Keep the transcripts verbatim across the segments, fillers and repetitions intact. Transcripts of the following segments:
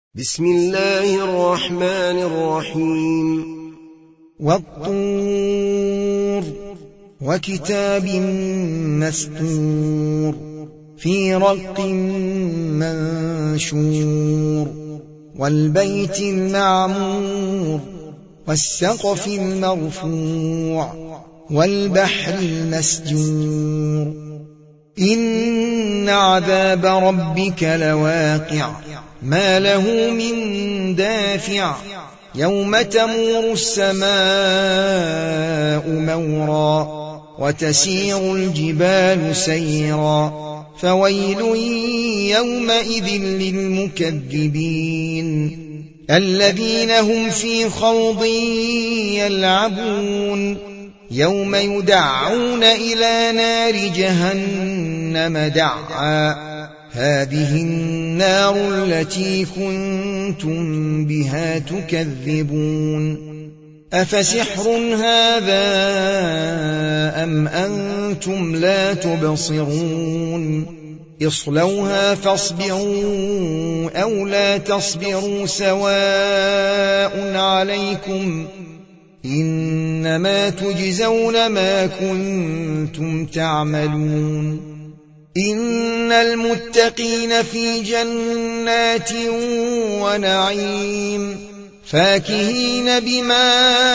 بسم الله الرحمن الرحيم والطور وكتاب مسطور في رق منشور والبيت المعمور والسقف المرفوع والبحر المسجور إن عذاب ربك لواقع ما له من دافع يوم تمور السماء مورا وتسير الجبال سيرا فويل يومئذ للمكذبين الذين هم في خوض يلعبون يوم يدعون إلى نار جهنم دعا هذه النار التي كنتم بها تكذبون أفسحر هذا أم أنتم لا تبصرون اصلوها فاصبروا أو لا تصبروا سواء عليكم إنما تجزون ما كنتم تعملون إن المتقين في جنات ونعيم فاكهين بما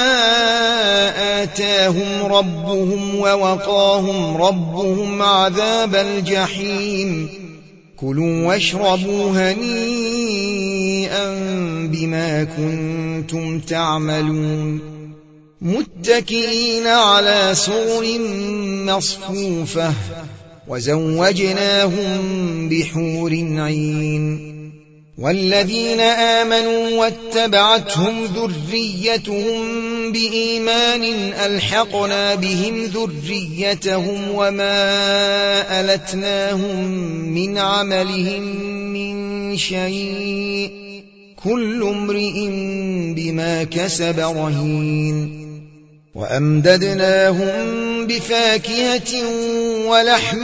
آتاهم ربهم ووقاهم ربهم عذاب الجحيم كلوا واشربوا هنيئا بما كنتم تعملون متكئين على سرر مصفوفة وزوجناهم بحور عين والذين آمنوا واتبعتهم ذريتهم بإيمان ألحقنا بهم ذريتهم وما ألتناهم من عملهم من شيء كل امرئ بما كسب رهين وأمددناهم بفاكهة ولحم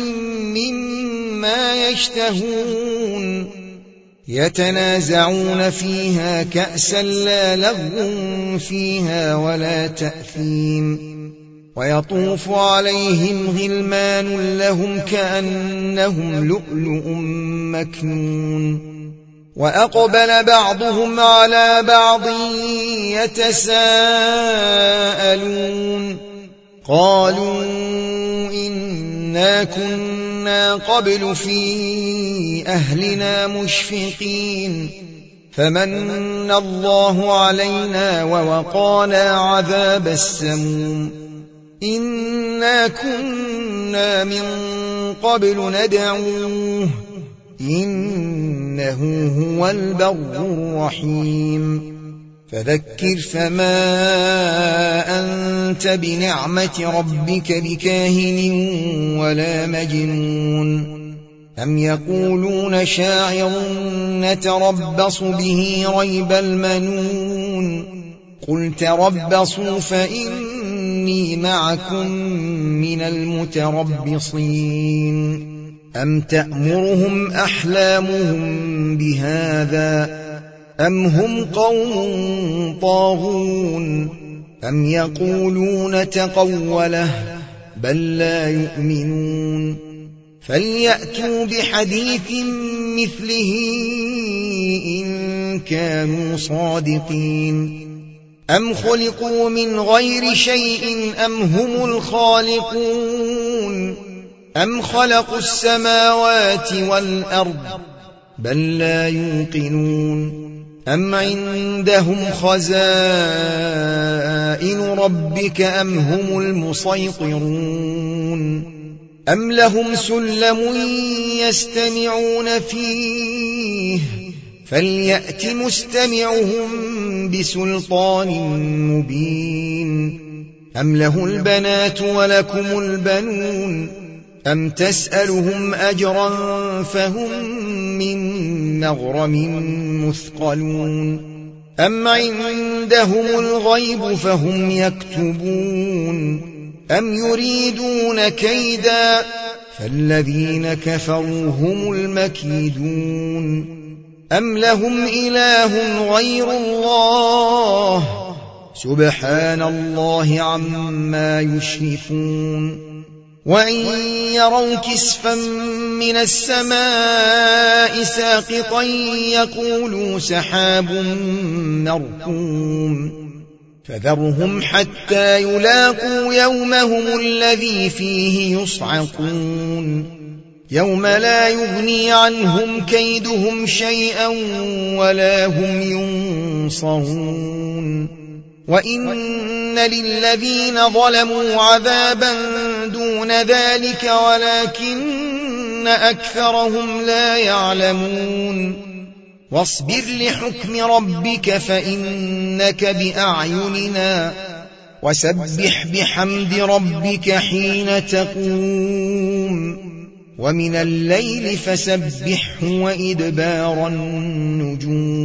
مما يشتهون يتنازعون فيها كأسا لا لغو فيها ولا تأثيم ويطوف عليهم غلمان لهم كأنهم لؤلؤ مكنون وأقبل بعضهم على بعض يتساءلون قالوا إنا كنا قبل في أهلنا مشفقين فمن الله علينا ووقانا عذاب السموم إنا كنا من قبل ندعوه إنه هو البر الرحيم فذكر فما أنت بنعمة ربك بكاهن ولا مجنون أم يقولون شاعر نتربص به ريب المنون قل تربصوا فإني معكم من المتربصين أم تأمرهم أحلامهم بهذا أم هم قوم طاغون أم يقولون تقوله بل لا يؤمنون فليأتوا بحديث مثله إن كانوا صادقين أم خلقوا من غير شيء أم هم الخالقون أم خلقوا السماوات والأرض بل لا يوقنون أم عندهم خزائن ربك أم هم المسيطرون أم لهم سلم يستمعون فيه فليأت مستمعهم بسلطان مبين أم له البنات ولكم البنون أم تسألهم أجرا فهم من مغرم مثقلون أم عندهم الغيب فهم يكتبون أم يريدون كيدا فالذين كفروا هم المكيدون أم لهم إله غير الله سبحان الله عما يشركون وإن يروا كسفا من السماء ساقطا يقولوا سحاب مركوم فذرهم حتى يلاقوا يومهم الذي فيه يصعقون يوم لا يغني عنهم كيدهم شيئا ولا هم ينصرون وإن للذين ظلموا عذابا دون ذلك ولكن أكثرهم لا يعلمون واصبر لحكم ربك فإنك بأعيننا وسبح بحمد ربك حين تقوم ومن الليل فسبحه وإدبار النجوم